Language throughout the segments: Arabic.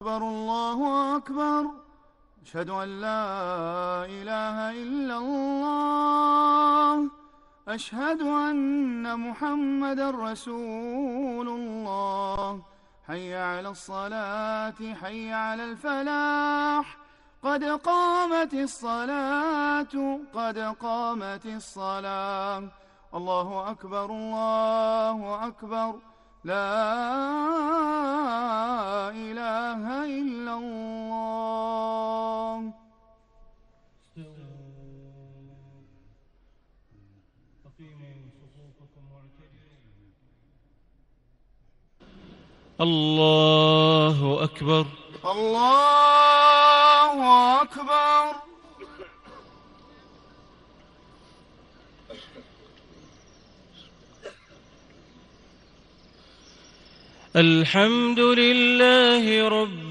أكبر الله أكبر. أشهد أن لا إله إلا الله. أشهد أن محمدًا رسول الله. حي على الصلاة، حي على الفلاح، قد قامت الصلاة، قد قامت الصلاة. الله أكبر، الله أكبر، لا إله إلا الله. الله أكبر، الله أكبر. الحمد لله رب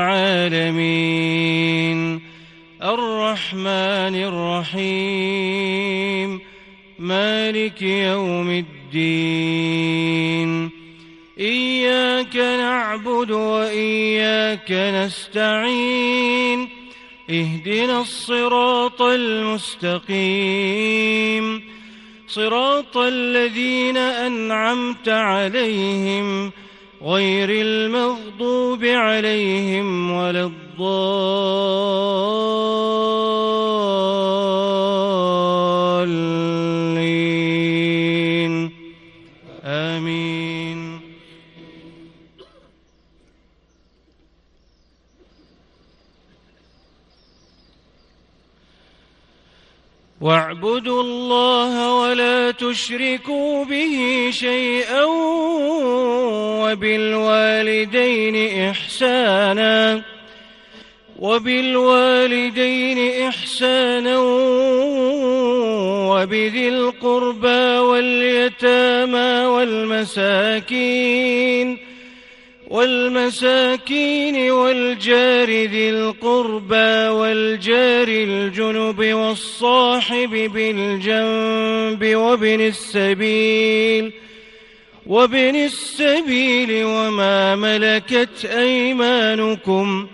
العالمين، الرحمن الرحيم، مالك يوم الدين. إياك نعبد وإياك نستعين، اهدنا الصراط المستقيم، صراط الذين أنعمت عليهم غير المغضوب عليهم ولا الضالين، آمين. واعبدوا الله ولا تشركوا به شيئا وبالوالدين إحسانا وبذي القربى واليتامى والمساكين والجار ذي القربى والجار الجنب والصاحب بالجنب وابن السبيل وما ملكت أيمانكم،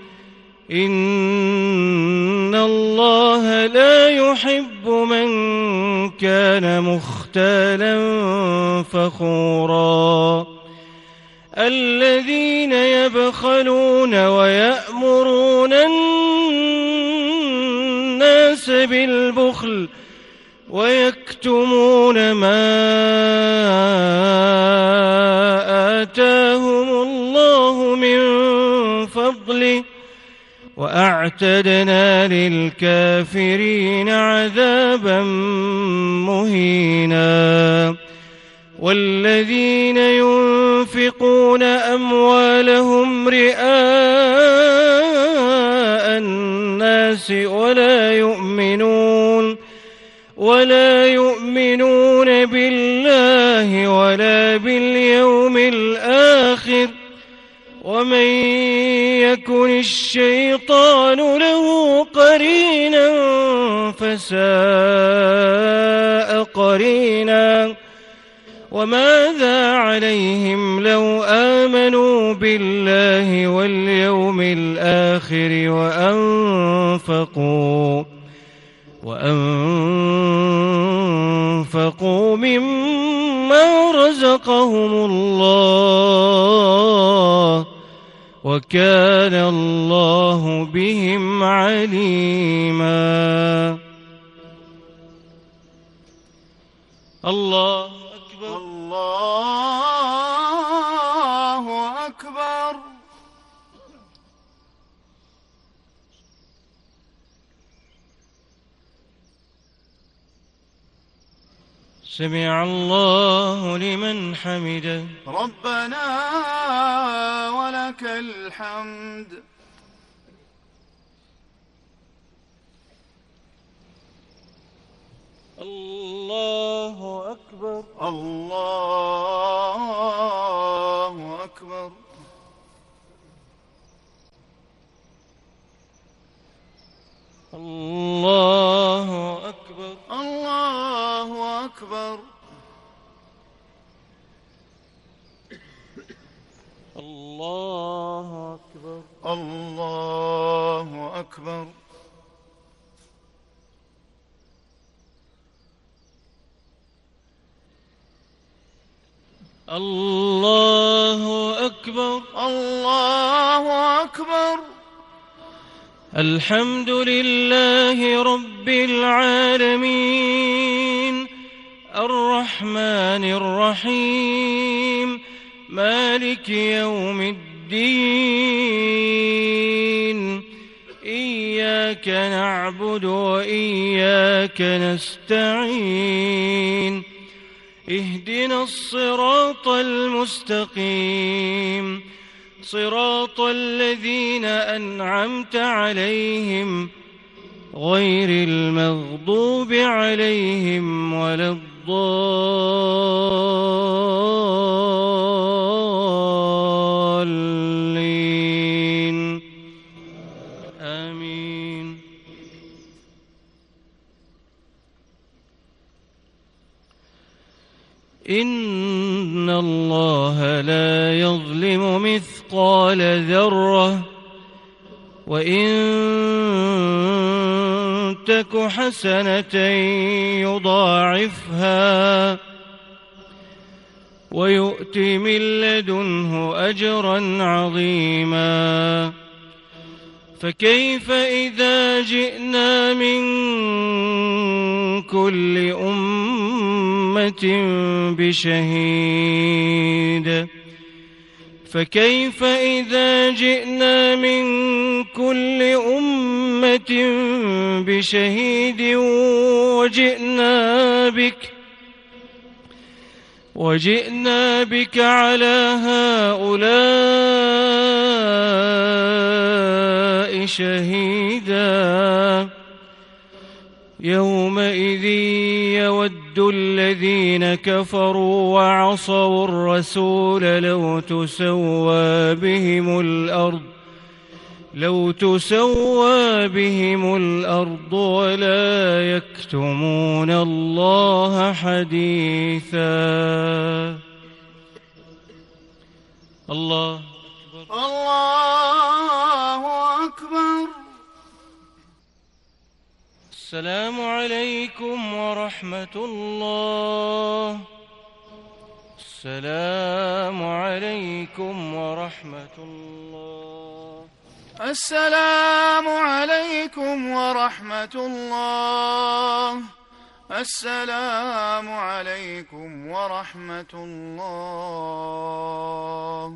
إن الله لا يحب من كان مختالا فخورا. الذين يبخلون ويأمرون الناس بالبخل ويكتمون ما آتاهم الله من فضله، وأعتدنا للكافرين عذابا مهينا. والذين ينفقون أموالهم رئاء الناس ولا يؤمنون بالله ولا باليوم الآخر، ومن يكن الشيطان له قرينا فساء قرينا. وماذا عليهم لو آمنوا بالله واليوم الآخر وأنفقوا مما رزقهم الله، وكان الله بهم عليما. الله أكبر، الله أكبر. سمع الله لمن حمده. ربنا ولك الحمد. الله أكبر، الله أكبر. الله أكبر، الله أكبر. الله أكبر. الله أكبر. الله أكبر. الله أكبر. الحمد لله رب العالمين الرحمن الرحيم مالك يوم الدين إياك نعبد وإياك نستعين اهدنا الصراط المستقيم صراط الذين أنعمت عليهم غير المغضوب عليهم ولا الضالين آمين. إن الله لا يظلم مثقال ذرة وإن تك حسنة يضاعفها ويؤت من لدنه أجرا عظيما. فكيف إذا جئنا من كل أمة بشهيد فكيف إذا جئنا من كل أمة بشهيد وجئنا بك على هؤلاء شهيدا. يومئذ يود الذين كفروا وعصوا الرسول لو تسوى بهم الأرض ولا يكتمون الله حديثا. الله أكبر. الله أكبر. السلام عليكم ورحمة الله. السلام عليكم ورحمة الله. السلام عليكم ورحمة الله. السلام عليكم ورحمة الله.